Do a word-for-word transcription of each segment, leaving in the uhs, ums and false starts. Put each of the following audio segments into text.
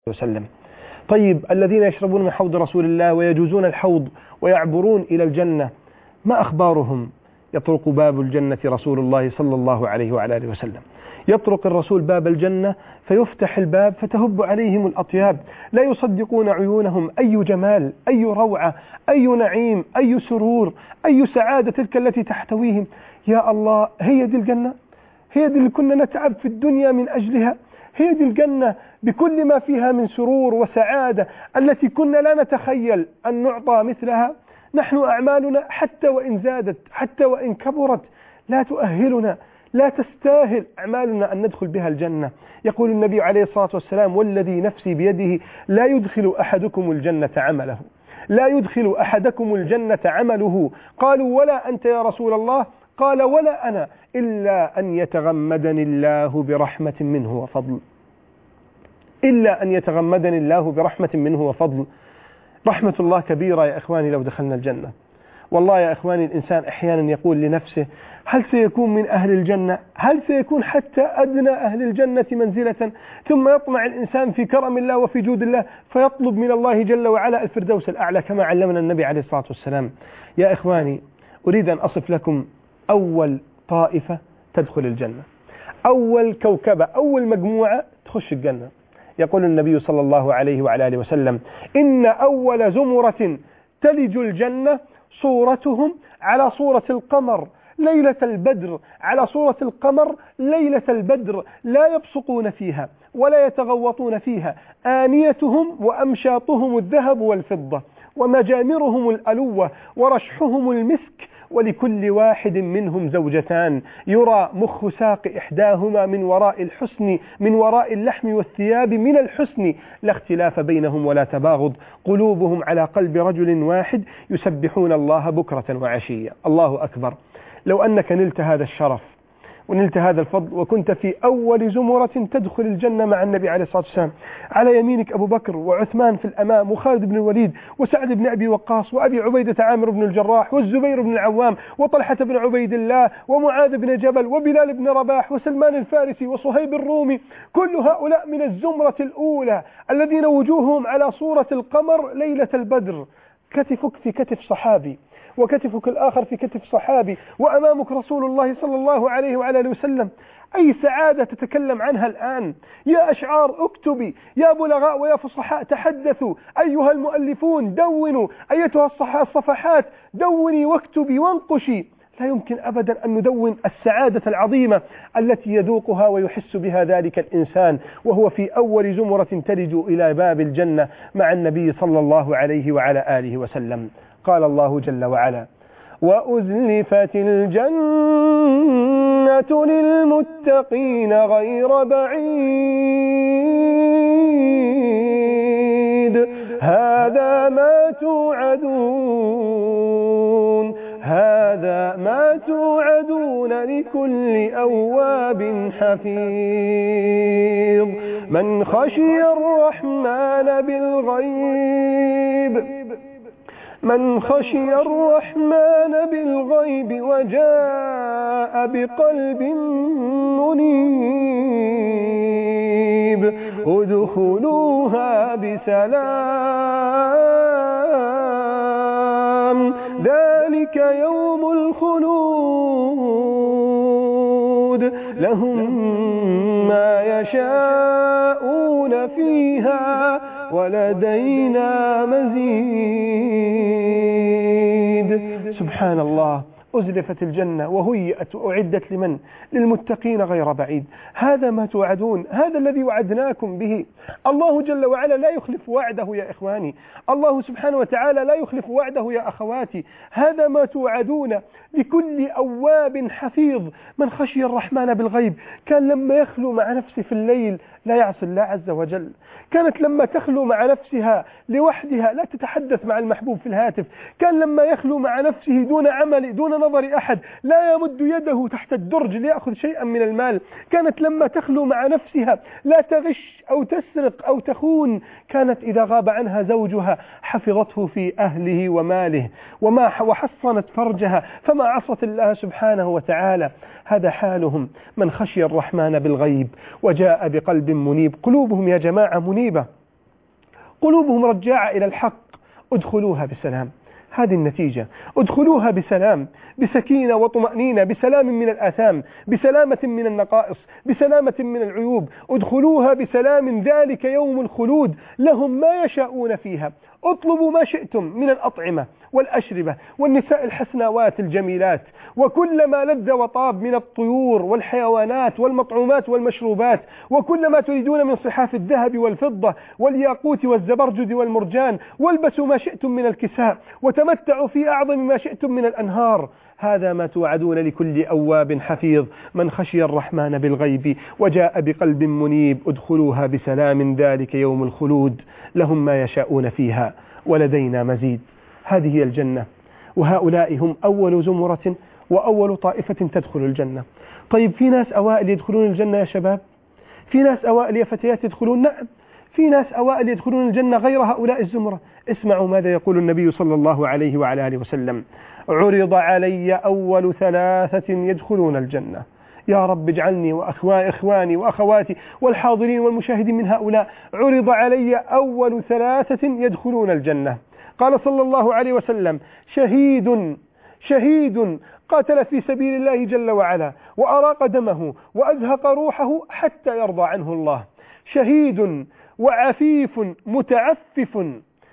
وسلم. طيب الذين يشربون من حوض رسول الله ويجوزون الحوض ويعبرون إلى الجنة ما أخبارهم؟ يطرق باب الجنة رسول الله صلى الله عليه وعلى آله وسلم، يطرق الرسول باب الجنة فيفتح الباب فتهب عليهم الأطياب، لا يصدقون عيونهم، أي جمال، أي روعة، أي نعيم، أي سرور، أي سعادة تلك التي تحتويهم. يا الله، هي دي الجنة؟ هي دي اللي كنا نتعب في الدنيا من أجلها؟ هي دي الجنة بكل ما فيها من سرور وسعادة التي كنا لا نتخيل أن نعطى مثلها؟ نحن أعمالنا حتى وإن زادت، حتى وإن كبرت، لا تؤهلنا، لا تستاهل أعمالنا أن ندخل بها الجنة. يقول النبي عليه الصلاة والسلام: والذي نفسي بيده لا يدخل أحدكم الجنة عمله، لا يدخل أحدكم الجنة عمله. قالوا: ولا أنت يا رسول الله؟ قال: ولا أنا، إلا أن يتغمدني الله برحمة منه وفضل، إلا أن يتغمدني الله برحمة منه وفضل. رحمة الله كبيرة يا إخواني لو دخلنا الجنة. والله يا إخواني الإنسان أحيانا يقول لنفسه: هل سيكون من أهل الجنة؟ هل سيكون حتى أدنى أهل الجنة منزلة؟ ثم يطمع الإنسان في كرم الله وفي جود الله فيطلب من الله جل وعلا الفردوس الأعلى كما علمنا النبي عليه الصلاة والسلام. يا إخواني أريد أن أصف لكم أول طائفة تدخل الجنة، أول كوكبة، أول مجموعة تخش الجنة. يقول النبي صلى الله عليه وعلى آله وسلم: إن أول زمرة تلج الجنة صورتهم على صورة القمر ليلة البدر، على صورة القمر ليلة البدر، لا يبصقون فيها ولا يتغوطون فيها، آنيتهم وأمشاطهم الذهب والفضة، ومجامرهم الألوة، ورشحهم المسك، ولكل واحد منهم زوجتان يرى مخ ساق إحداهما من وراء الحسن، من وراء اللحم والثياب من الحسن، لا اختلاف بينهم ولا تباغض، قلوبهم على قلب رجل واحد، يسبحون الله بكرة وعشية. الله أكبر. لو أنك نلت هذا الشرف ونلت هذا الفضل وكنت في أول زمرة تدخل الجنة مع النبي عليه الصلاة والسلام، على يمينك أبو بكر وعثمان في الأمام، وخالد بن الوليد، وسعد بن أبي وقاص، وأبي عبيدة عامر بن الجراح، والزبير بن العوام، وطلحة بن عبيد الله، ومعاذ بن جبل، وبلال بن رباح، وسلمان الفارسي، وصهيب الرومي. كل هؤلاء من الزمرة الأولى الذين وجوههم على صورة القمر ليلة البدر. كتفك في كتف صحابي، وكتفك الآخر في كتف صحابي، وأمامك رسول الله صلى الله عليه وعلى آله وسلم. أي سعادة تتكلم عنها الآن؟ يا أشعار اكتبي، يا بلغاء ويا فصحاء تحدثوا، أيها المؤلفون دونوا، أيتها الصفحات دوني واكتبي وانقشي. لا يمكن أبدا أن ندون السعادة العظيمة التي يذوقها ويحس بها ذلك الإنسان وهو في أول زمرة تلج إلى باب الجنة مع النبي صلى الله عليه وعلى آله وسلم. قال الله جل وعلا: وأزلفت الجنة للمتقين غير بعيد، هذا ما توعدون، هذا ما توعدون لكل أواب حفيظ، من خشي الرحمن بالغيب، من خشي الرحمن بالغيب وجاء بقلب منيب، ادخلوها بسلام، ذلك يوم الخلود، لهم ما يشاءون فيها ولدينا مزيد. سبحان الله. أزلفت الجنة وهيئت وأعدت لمن؟ للمتقين غير بعيد. هذا ما توعدون، هذا الذي وعدناكم به. الله جل وعلا لا يخلف وعده يا إخواني، الله سبحانه وتعالى لا يخلف وعده يا أخواتي. هذا ما توعدون لكل أواب حفيظ، من خشي الرحمن بالغيب. كان لما يخلو مع نفسه في الليل لا يعصي الله عز وجل، كانت لما تخلو مع نفسها لوحدها لا تتحدث مع المحبوب في الهاتف، كان لما يخلو مع نفسه دون عمل دون نظر أحد لا يمد يده تحت الدرج ليأخذ شيئا من المال، كانت لما تخلو مع نفسها لا تغش أو تسرق أو تخون، كانت إذا غاب عنها زوجها حفظته في أهله وماله وما وحصنت فرجها فما عصت الله سبحانه وتعالى. هذا حالهم من خشي الرحمن بالغيب وجاء بقلب منيب. قلوبهم يا جماعة منيبة، قلوبهم رجاعة إلى الحق، ادخلوها بسلام. هذه النتيجة، ادخلوها بسلام، بسكينة وطمأنينة، بسلام من الآثام، بسلامة من النقائص، بسلامة من العيوب. ادخلوها بسلام، ذلك يوم الخلود، لهم ما يشاءون فيها. اطلبوا ما شئتم من الأطعمة والأشربة والنساء الحسناوات الجميلات وكل ما لذ وطاب من الطيور والحيوانات والمطعومات والمشروبات، وكل ما تريدون من صحاف الذهب والفضة والياقوت والزبرجد والمرجان، والبسوا ما شئتم من الكساء، وتمتعوا في أعظم ما شئتم من الأنهار. هذا ما توعدون لكل أواب حفيظ من خشي الرحمن بالغيب وجاء بقلب منيب. ادخلوها بسلام، ذلك يوم الخلود، لهم ما يشاءون فيها ولدينا مزيد. هذه هي الجنة، وهؤلاء هم أول زمرة وأول طائفة تدخل الجنة. طيب، في ناس أوائل يدخلون الجنة يا شباب؟ في ناس أوائل يا فتيات يدخلون؟ نعم، في ناس أوائل يدخلون الجنة غير هؤلاء الزمرة. اسمعوا ماذا يقول النبي صلى الله عليه وعلى آله وسلم: عرض علي أول ثلاثة يدخلون الجنة. يا رب اجعلني وإخواني وأخواتي والحاضرين والمشاهدين من هؤلاء. عرض علي أول ثلاثة يدخلون الجنة. قال صلى الله عليه وسلم: شهيد شهيد قاتل في سبيل الله جل وعلا وأراق دمه وأزهق روحه حتى يرضى عنه الله. شهيد وعفيف متعفف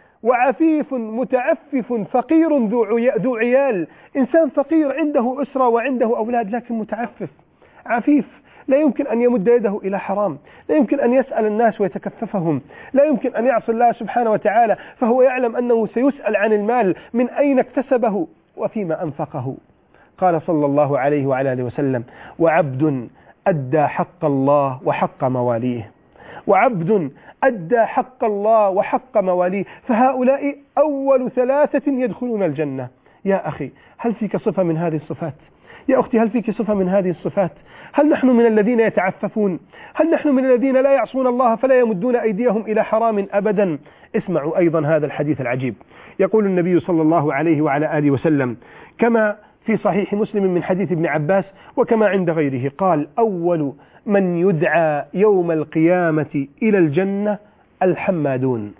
وعفيف متعفف فقير ذو عيال، إنسان فقير عنده أسرة وعنده أولاد لكن متعفف عفيف، لا يمكن أن يمد يده إلى حرام، لا يمكن أن يسأل الناس ويتكففهم، لا يمكن أن يعصي الله سبحانه وتعالى، فهو يعلم أنه سيسأل عن المال، من أين اكتسبه وفيما أنفقه. قال صلى الله عليه وعلى آله وسلم: وعبد أدى حق الله وحق مواليه. وعبد أدى حق الله وحق مواليه. فهؤلاء أول ثلاثة يدخلون الجنة. يا أخي، هل فيك صفة من هذه الصفات؟ يا أختي، هل فيك صفة من هذه الصفات؟ هل نحن من الذين يتعففون؟ هل نحن من الذين لا يعصون الله فلا يمدون أيديهم إلى حرام أبدا؟ اسمعوا أيضا هذا الحديث العجيب. يقول النبي صلى الله عليه وعلى آله وسلم كما في صحيح مسلم من حديث ابن عباس وكما عند غيره، قال: أول من يدعى يوم القيامة إلى الجنة الحمادون.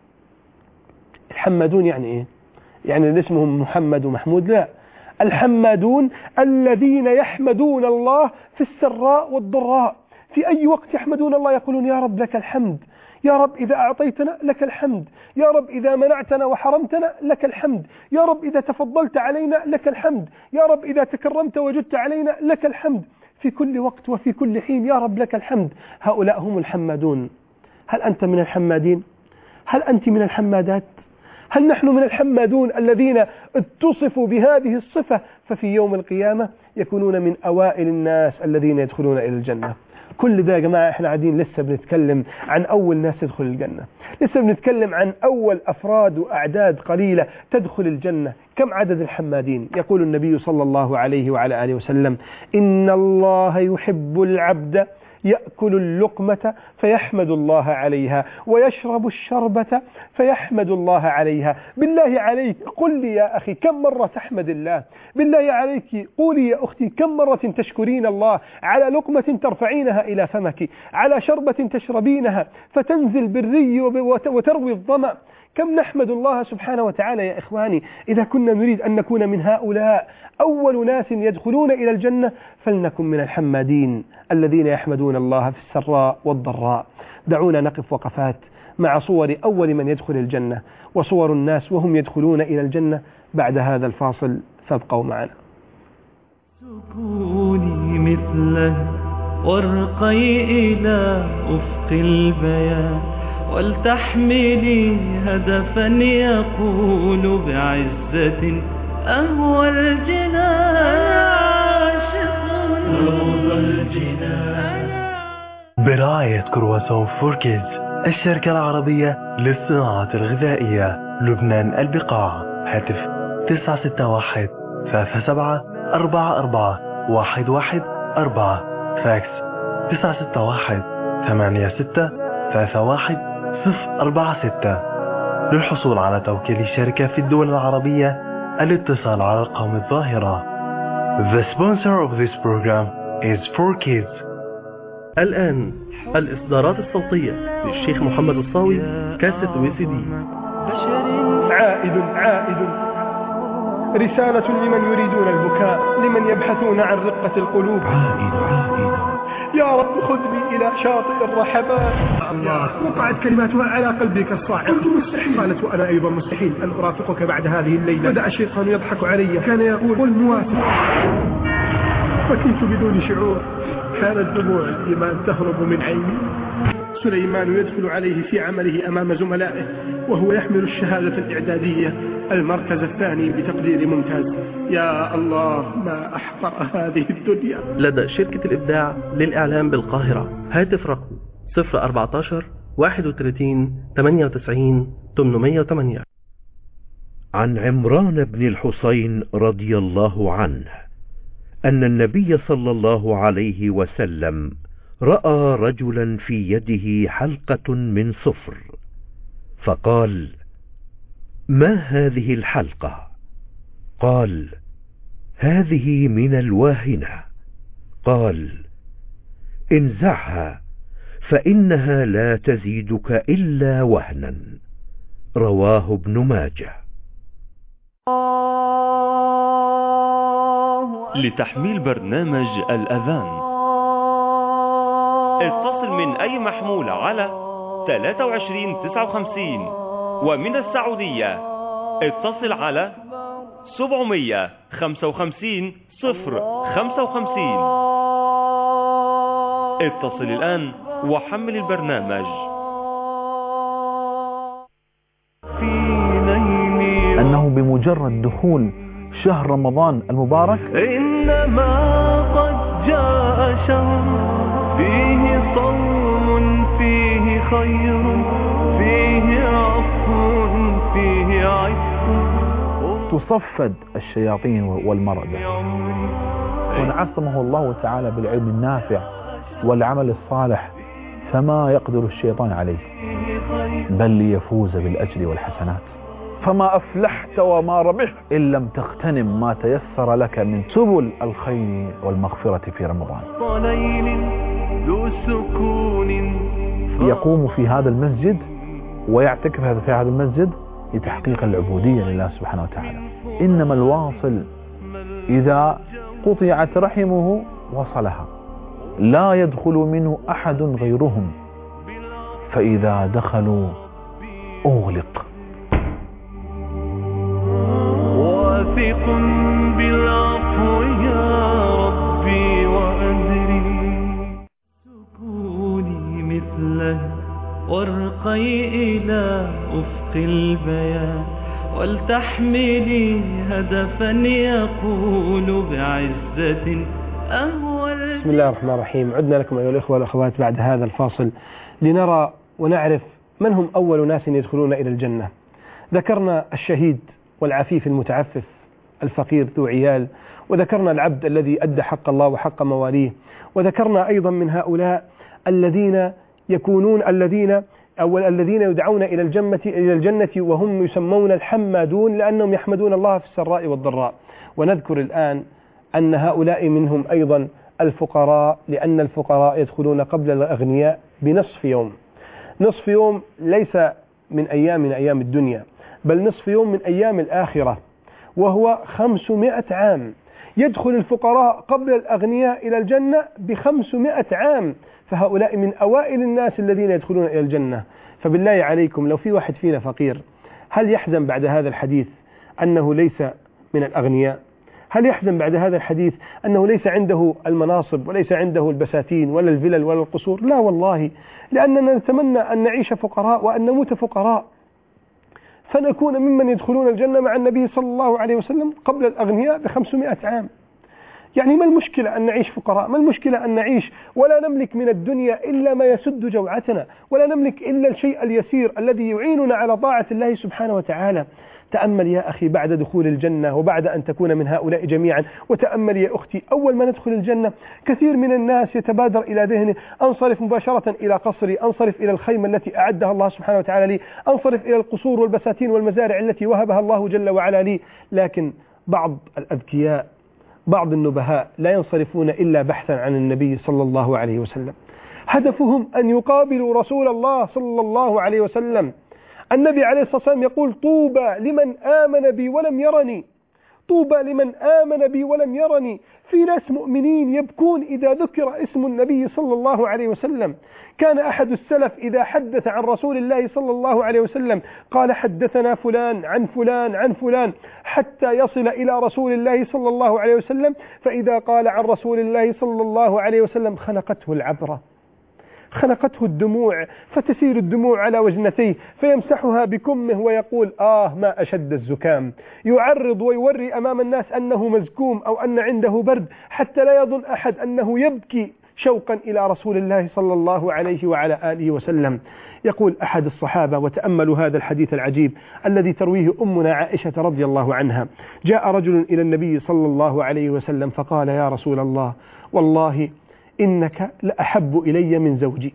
الحمادون يعني إيه؟ يعني اللي اسمهم محمد ومحمود؟ لا، الحمادون الذين يحمدون الله في السراء والضراء. في أي وقت يحمدون الله، يقولون: يا رب لك الحمد، يا رب إذا أعطيتنا لك الحمد، يا رب إذا منعتنا وحرمتنا لك الحمد، يا رب إذا تفضلت علينا لك الحمد، يا رب إذا تكرمت وجدت علينا لك الحمد. في كل وقت وفي كل حين يا رب لك الحمد. هؤلاء هم الحمادون. هل أنت من الحمادين؟ هل أنت من الحمادات؟ هل نحن من الحمادون الذين اتصفوا بهذه الصفة ففي يوم القيامة يكونون من أوائل الناس الذين يدخلون إلى الجنة؟ كل ده يا جماعة احنا قاعدين لسه بنتكلم عن أول ناس تدخل الجنة، لسه بنتكلم عن أول أفراد وأعداد قليلة تدخل الجنة. كم عدد الحمادين؟ يقول النبي صلى الله عليه وعلى آله وسلم: إن الله يحب العبد يأكل اللقمة فيحمد الله عليها ويشرب الشربة فيحمد الله عليها. بالله عليك قل لي يا أخي كم مرة تحمد الله؟ بالله عليك قولي يا أختي كم مرة تشكرين الله على لقمة ترفعينها إلى فمك، على شربة تشربينها فتنزل بالري وتروي الظمأ. كم نحمد الله سبحانه وتعالى يا إخواني. إذا كنا نريد أن نكون من هؤلاء أول ناس يدخلون إلى الجنة فلنكن من الحمادين الذين يحمدون الله في السراء والضراء. دعونا نقف وقفات مع صور أول من يدخل الجنة وصور الناس وهم يدخلون إلى الجنة بعد هذا الفاصل، فابقوا معنا. سكوني مثله وارقي إلى أفق البيان، ولتحملي هدفا يقول بعزة أهوى الجنان، روض الجنان. برعاية كرواسون فور كيدز، الشركة العربية للصناعة الغذائية، لبنان البقاع. هاتف تسعة ستة واحد ثلاثة سبعة أربعة أربعة واحد واحد أربعة. فاكس تسعة ستة واحد ثمانية ستة ثلاثة واحد صفر أربعة ستة. للحصول على توكيل الشركة في الدول العربية الاتصال على الأرقام الظاهرة. The sponsor of this program is four kids. الآن الإصدارات الصوتية للشيخ محمد الصاوي كاسيت وي سي دي. عائد عائد رسالة لمن يريدون البكاء، لمن يبحثون عن رقة القلوب. عائد عائد يا رب خذني إلى شاطئ الرحمات. الله وقعت كلماتها على قلبك الصاعق. قلت مستحيل. قالت وأنا أيضا مستحيل أن أرافقك بعد هذه الليلة. بدأ الشيطان يضحك علي، كان يقول قل موافق، فكنت بدون شعور كانت دموع الإيمان تهرب من عيني. سليمان يدخل عليه في عمله أمام زملائه وهو يحمل الشهادة الإعدادية المركز الثاني بتقدير ممتاز. يا الله ما أحقر هذه الدنيا. لدى شركة الإبداع للإعلام بالقاهرة. هاتف رقم صفر أربعتاشر واحد وثلاثين ثمانية وتسعين ثمانمائة وثمانية. عن عمران بن الحصين رضي الله عنه أن النبي صلى الله عليه وسلم رأى رجلا في يده حلقة من صفر، فقال: ما هذه الحلقة؟ قال: هذه من الواهنة. قال: انزعها فإنها لا تزيدك إلا وهنا. رواه ابن ماجه. لتحميل برنامج الأذان اتصل من أي محمول على ثلاثة وعشرين تسعة وخمسين، ومن السعودية اتصل على سبعمائة وخمسة وخمسين صفر خمسة وخمسين. اتصل الآن وحمل البرنامج. أنه بمجرد دخول شهر رمضان المبارك إنما قد جاء شهر فيه صوم فيه خير فيه عفو فيه عفو، تصفد الشياطين والمرض، ونعصمه الله تعالى بالعلم النافع والعمل الصالح، فما يقدر الشيطان عليه، بل ليفوز بالأجر والحسنات. فما أفلحت وما ربحت إن لم تغتنم ما تيسر لك من سبل الخير والمغفرة في رمضان. يقوم في هذا المسجد ويعتكف في هذا المسجد لتحقيق العبودية لله سبحانه وتعالى. إنما الواصل إذا قطعت رحمه وصلها، لا يدخل منه أحد غيرهم، فإذا دخلوا أغلق. واثق بالعفو يا ربي وأدري سكوني مثله وارقي إلى أفق البيان، ولتحملي هدفا يقول بعزة أهوى. بسم الله الرحمن الرحيم. عدنا لكم أيها الإخوة والأخوات بعد هذا الفاصل لنرى ونعرف من هم أول ناس يدخلون إلى الجنة. ذكرنا الشهيد والعفيف المتعفف الفقير ذو عيال، وذكرنا العبد الذي أدى حق الله وحق مواليه، وذكرنا أيضا من هؤلاء الذين يكونون الذين أو الذين يدعون إلى الجنة إلى الجنة وهم يسمون الحمادون لأنهم يحمدون الله في السراء والضراء. ونذكر الآن أن هؤلاء منهم أيضا الفقراء، لأن الفقراء يدخلون قبل الأغنياء بنصف يوم. نصف يوم ليس من أيام من أيام الدنيا، بل نصف يوم من أيام الآخرة، وهو خمسمائة عام. يدخل الفقراء قبل الأغنياء إلى الجنة بخمسمائة عام، فهؤلاء من أوائل الناس الذين يدخلون إلى الجنة. فبالله عليكم لو في واحد فينا فقير، هل يحزن بعد هذا الحديث أنه ليس من الأغنياء؟ هل يحزن بعد هذا الحديث أنه ليس عنده المناصب وليس عنده البساتين ولا الفلل ولا القصور؟ لا والله، لأننا نتمنى أن نعيش فقراء وأن نموت فقراء، فنكون ممن يدخلون الجنة مع النبي صلى الله عليه وسلم قبل الأغنياء بخمسمائة عام. يعني ما المشكلة أن نعيش فقراء؟ ما المشكلة أن نعيش ولا نملك من الدنيا إلا ما يسد جوعتنا، ولا نملك إلا الشيء اليسير الذي يعيننا على طاعة الله سبحانه وتعالى؟ تأمل يا أخي بعد دخول الجنة وبعد أن تكون من هؤلاء جميعا، وتأمل يا أختي أول ما ندخل الجنة كثير من الناس يتبادر إلى ذهنه أنصرف مباشرة إلى قصري، أنصرف إلى الخيمة التي أعدها الله سبحانه وتعالى لي، أنصرف إلى القصور والبساتين والمزارع التي وهبها الله جل وعلا لي. لكن بعض الأذكياء بعض النبهاء لا ينصرفون إلا بحثا عن النبي صلى الله عليه وسلم. هدفهم أن يقابلوا رسول الله صلى الله عليه وسلم. النبي عليه الصلاة والسلام يقول: طوبى لمن آمن بي ولم يرني، طوبى لمن آمن بي ولم يرني. في ناس مؤمنين يبكون إذا ذكر اسم النبي صلى الله عليه وسلم. كان أحد السلف إذا حدث عن رسول الله صلى الله عليه وسلم قال: حدثنا فلان عن فلان عن فلان، حتى يصل إلى رسول الله صلى الله عليه وسلم، فإذا قال عن رسول الله صلى الله عليه وسلم خنقته العبرة، خنقته الدموع، فتسير الدموع على وجنتيه فيمسحها بكمه ويقول: آه ما أشد الزكام. يعرض ويوري أمام الناس أنه مزكوم أو أن عنده برد، حتى لا يظن أحد أنه يبكي شوقا إلى رسول الله صلى الله عليه وعلى آله وسلم. يقول أحد الصحابة، وتأملوا هذا الحديث العجيب الذي ترويه أمنا عائشة رضي الله عنها: جاء رجل إلى النبي صلى الله عليه وسلم فقال: يا رسول الله، والله إنك لأحب إلي من زوجي،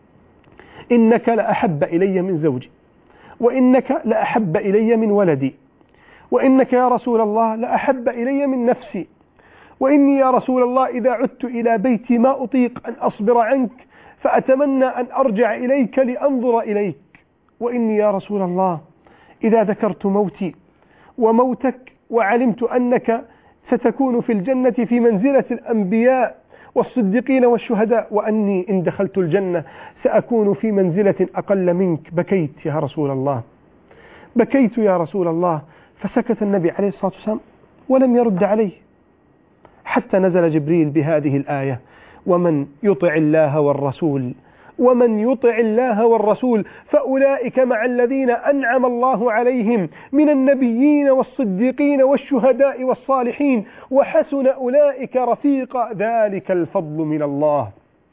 إنك لأحب إلي من زوجي، وإنك لأحب إلي من ولدي، وإنك يا رسول الله لأحب إلي من نفسي، وإني يا رسول الله إذا عدت إلى بيتي ما أطيق أن أصبر عنك، فأتمنى أن أرجع إليك لأنظر إليك، وإني يا رسول الله إذا ذكرت موتي وموتك وعلمت أنك ستكون في الجنة في منزلة الأنبياء والصديقين والشهداء، وأني إن دخلت الجنة سأكون في منزلة أقل منك، بكيت يا رسول الله، بكيت يا رسول الله. فسكت النبي عليه الصلاة والسلام ولم يرد عليه، حتى نزل جبريل بهذه الآية: ومن يطع الله والرسول ومن يطع الله والرسول فأولئك مع الذين أنعم الله عليهم من النبيين والصديقين والشهداء والصالحين وحسن أولئك رفيقا، ذلك الفضل من الله،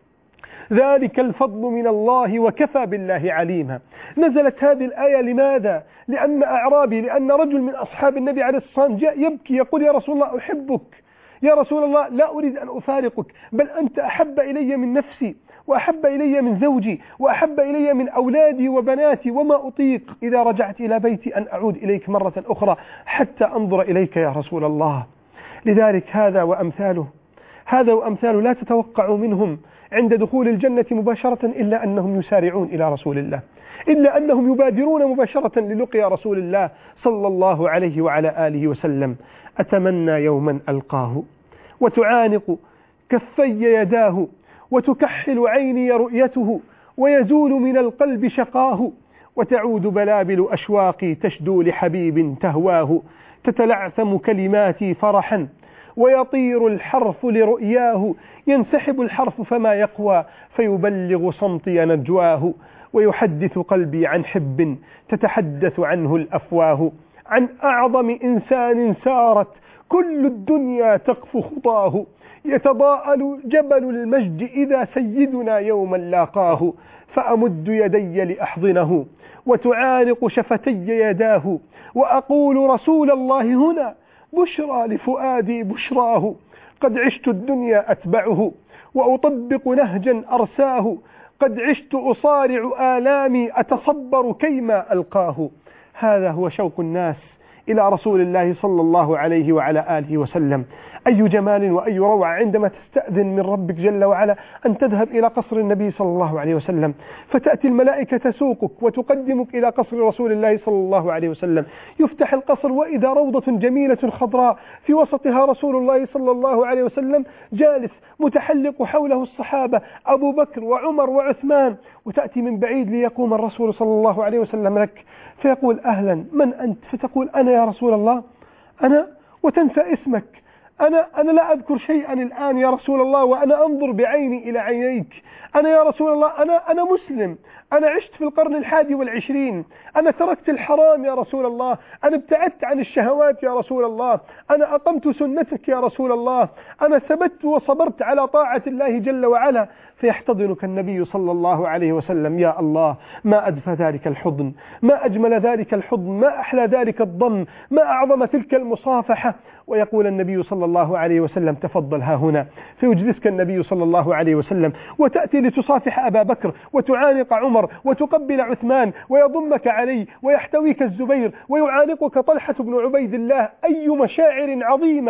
ذلك الفضل من الله وكفى بالله عليما. نزلت هذه الآية لماذا؟ لأن أعرابي، لأن رجل من أصحاب النبي عليه الصلاة والسلام جاء يبكي يقول: يا رسول الله أحبك، يا رسول الله لا أريد أن أفارقك، بل أنت أحب إلي من نفسي، وأحب إلي من زوجي، وأحب إلي من أولادي وبناتي، وما أطيق إذا رجعت إلى بيتي أن أعود إليك مرة أخرى حتى أنظر إليك يا رسول الله. لذلك هذا وأمثاله هذا وأمثاله لا تتوقعوا منهم عند دخول الجنة مباشرة إلا أنهم يسارعون إلى رسول الله، إلا أنهم يبادرون مباشرة للقيا رسول الله صلى الله عليه وعلى آله وسلم. أتمنى يوما ألقاه وتعانق كفي يداه، وتكحل عيني رؤيته، ويزول من القلب شقاه، وتعود بلابل أشواقي تشدو لحبيب تهواه، تتلعثم كلماتي فرحا ويطير الحرف لرؤياه، ينسحب الحرف فما يقوى فيبلغ صمتي نجواه، ويحدث قلبي عن حب تتحدث عنه الأفواه، عن أعظم إنسان سارت كل الدنيا تقف خطاه، يتضاءل جبل المجد إذا سيدنا يوما لاقاه، فأمد يدي لأحضنه وتعانق شفتي يداه، وأقول: رسول الله هنا، بشرى لفؤادي بشراه، قد عشت الدنيا أتبعه وأطبق نهجا أرساه، قد عشت أصارع آلامي أتصبر كيما ألقاه. هذا هو شوق الناس إلى رسول الله صلى الله عليه وعلى آله وسلم. أي جمال وأي روعة عندما تستأذن من ربك جل وعلا أن تذهب إلى قصر النبي صلى الله عليه وسلم، فتأتي الملائكة تسوقك وتقدمك إلى قصر رسول الله صلى الله عليه وسلم. يفتح القصر وإذا روضة جميلة خضراء في وسطها رسول الله صلى الله عليه وسلم جالس متحلق حوله الصحابة أبو بكر وعمر وعثمان، وتأتي من بعيد ليقوم الرسول صلى الله عليه وسلم لك فيقول: أهلا، من أنت؟ فتقول: أنا يا رسول الله، أنا، وتنسى اسمك. أنا أنا لا أذكر شيئا الآن يا رسول الله وأنا أنظر بعيني إلى عينيك. أنا يا رسول الله أنا أنا مسلم، أنا عشت في القرن الحادي والعشرين، أنا تركت الحرام يا رسول الله، أنا ابتعدت عن الشهوات يا رسول الله، أنا أقمت سنتك يا رسول الله، أنا ثبت وصبرت على طاعة الله جل وعلا. فيحتضنك النبي صلى الله عليه وسلم. يا الله، ما أدفى ذلك الحضن، ما أجمل ذلك الحضن، ما أحلى ذلك الضم، ما أعظم تلك المصافحة. ويقول النبي صلى الله عليه وسلم: تفضل ها هنا. فيجلسك النبي صلى الله عليه وسلم، وتأتي لتصافح أبا بكر وتعانق عمر وتقبل عثمان، ويضمك علي ويحتويك الزبير ويعانقك طلحة بن عبيد الله. أي مشاعر عظيمة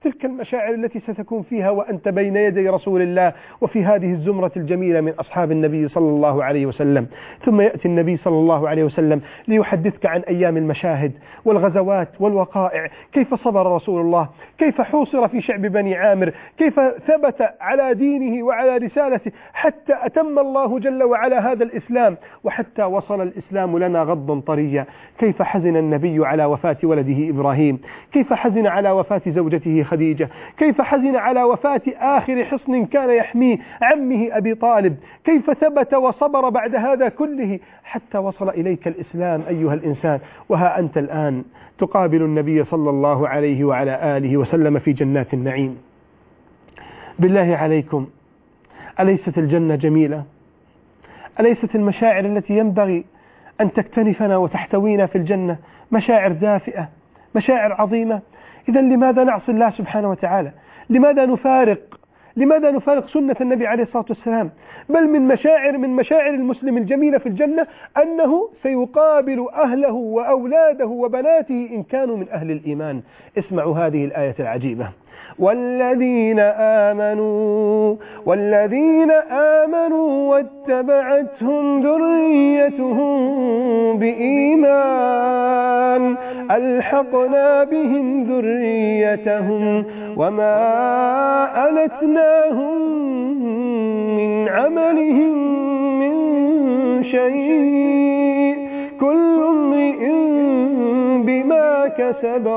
تلك المشاعر التي ستكون فيها وأنت بين يدي رسول الله وفي هذه الزمرة الجميلة من أصحاب النبي صلى الله عليه وسلم. ثم يأتي النبي صلى الله عليه وسلم ليحدثك عن أيام المشاهد والغزوات والوقائع، كيف صبر رسول الله، كيف حوصر في شعب بني عامر، كيف ثبت على دينه وعلى رسالته حتى أتم الله جل وعلا هذا الإسلام، وحتى وصل الإسلام لنا غضا طريا. كيف حزن النبي على وفاة ولده إبراهيم، كيف حزن على وفاة زوجته خديجة، كيف حزن على وفاة آخر حصن كان يحميه عمه أبي طالب، كيف ثبت وصبر بعد هذا كله حتى وصل إليك الإسلام أيها الإنسان. وها أنت الآن تقابل النبي صلى الله عليه وعلى آله وسلم في جنات النعيم. بالله عليكم، أليست الجنة جميلة؟ أليست المشاعر التي ينبغي أن تكتنفنا وتحتوينا في الجنة مشاعر دافئة، مشاعر عظيمة؟ إذا لماذا نعصي الله سبحانه وتعالى؟ لماذا نفارق لماذا نفارق سنة النبي عليه الصلاة والسلام؟ بل من مشاعر من مشاعر المسلم الجميلة في الجنة أنه سيقابل أهله وأولاده وبناته إن كانوا من أهل الإيمان. اسمعوا هذه الآية العجيبة: والذين آمنوا والذين آمنوا واتبعتهم ذريتهم بإيمان ألحقنا بهم ذريتهم وما ألتناهم من عملهم من شيء كل امرئ بما كسب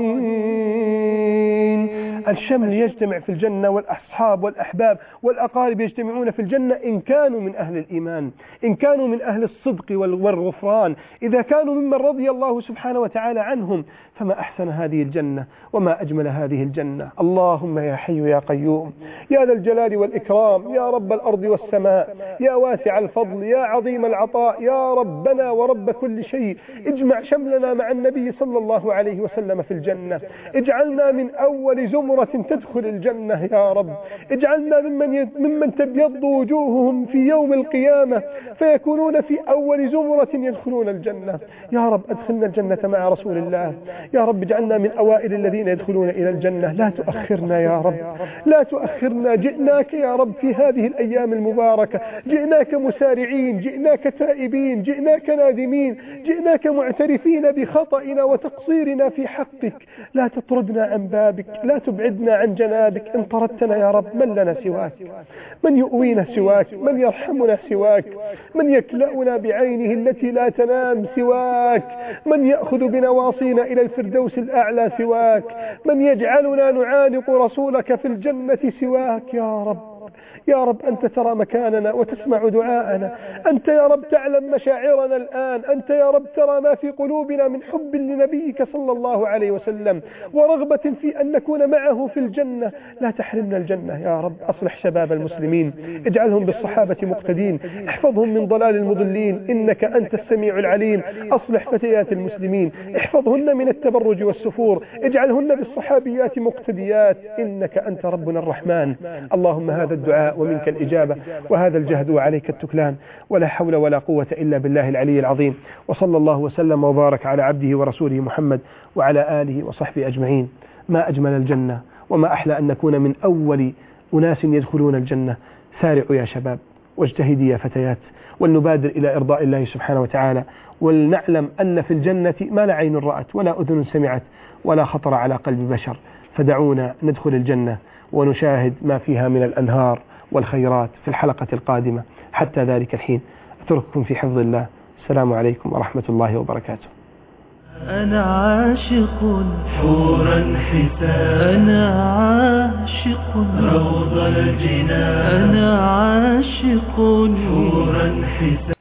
رهين. الشمل يجتمع في الجنة، والأصحاب والأحباب والأقارب يجتمعون في الجنة إن كانوا من أهل الإيمان، إن كانوا من أهل الصدق والغفران، إذا كانوا ممن رضي الله سبحانه وتعالى عنهم. فما أحسن هذه الجنة وما أجمل هذه الجنة. اللهم يا حي يا قيوم يا ذا الجلال والإكرام، يا رب الأرض والسماء، يا واسع الفضل، يا عظيم العطاء، يا ربنا ورب كل شيء، اجمع شملنا مع النبي صلى الله عليه وسلم في الجنة. اجعلنا من أول زمرة تدخل الجنة يا رب. اجعلنا ممن ممن تبيض وجوههم في يوم القيامة فيكونون في أول زمرة يدخلون الجنة. يا رب أدخلنا الجنة مع رسول الله. يا رب اجعلنا من أوائل الذين يدخلون إلى الجنة. لا تؤخرنا يا رب، لا تؤخرنا. جئناك يا رب في هذه الأيام المباركة، جئناك مسارعين، جئناك تائبين، جئناك نادمين، جئناك معترفين بخطئنا وتقصيرنا في حقك. لا تطردنا عن بابك، لا تبعدنا عن جنابك. إن طردتنا يا رب من لنا سواك؟ من يؤوينا سواك؟ من يرحمنا سواك؟ من يكلأنا بعينه التي لا تنام سواك؟ من يأخذ بنواصينا إلى الفردوس الأعلى سواك؟ من يجعلنا نعانق رسولك في الجنة سواك؟ يا رب يا رب أنت ترى مكاننا وتسمع دعاءنا، أنت يا رب تعلم مشاعرنا الآن، أنت يا رب ترى ما في قلوبنا من حب لنبيك صلى الله عليه وسلم ورغبة في أن نكون معه في الجنة. لا تحرمنا الجنة يا رب. أصلح شباب المسلمين، اجعلهم بالصحابة مقتدين، احفظهم من ضلال المضلين إنك أنت السميع العليم. أصلح فتيات المسلمين، احفظهن من التبرج والسفور، اجعلهن بالصحابيات مقتديات إنك أنت ربنا الرحمن. اللهم هذا الدعاء ومنك الإجابة، وهذا الجهد وعليك التكلان، ولا حول ولا قوة إلا بالله العلي العظيم. وصلى الله وسلم وبارك على عبده ورسوله محمد وعلى آله وصحبه أجمعين. ما أجمل الجنة وما أحلى أن نكون من أول أناس يدخلون الجنة. سارعوا يا شباب واجتهدوا يا فتيات، ولنبادر إلى إرضاء الله سبحانه وتعالى، ولنعلم أن في الجنة ما لا عين رأت ولا أذن سمعت ولا خطر على قلب بشر. فدعونا ندخل الجنة ونشاهد ما فيها من الأنهار والخيرات في الحلقة القادمة. حتى ذلك الحين أترككم في حفظ الله. السلام عليكم ورحمة الله وبركاته. أنا عاشق حورا حسان، أنا عاشق روض الجنان، أنا عاشق حورا حسان.